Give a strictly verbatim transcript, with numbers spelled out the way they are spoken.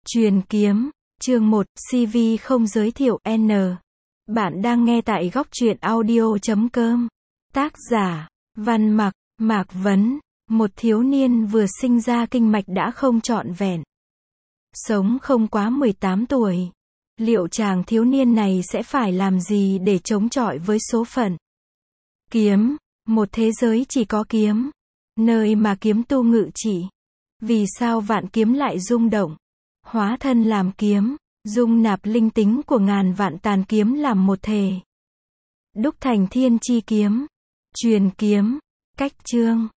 Truyền kiếm, chương một, xê vê không giới thiệu, N. Bạn đang nghe tại góc truyện audio chấm com. Tác giả, Văn Mặc, Mạc Vấn. Một thiếu niên vừa sinh ra kinh mạch đã không trọn vẹn. Sống không quá mười tám tuổi. Liệu chàng thiếu niên này sẽ phải làm gì để chống chọi với số phận? Kiếm, một thế giới chỉ có kiếm. Nơi mà kiếm tu ngự trị. Vì sao vạn kiếm lại rung động? Hóa thân làm kiếm, dung nạp linh tính của ngàn vạn tàn kiếm làm một thể. Đúc thành thiên chi kiếm. Truyền kiếm, cách chương.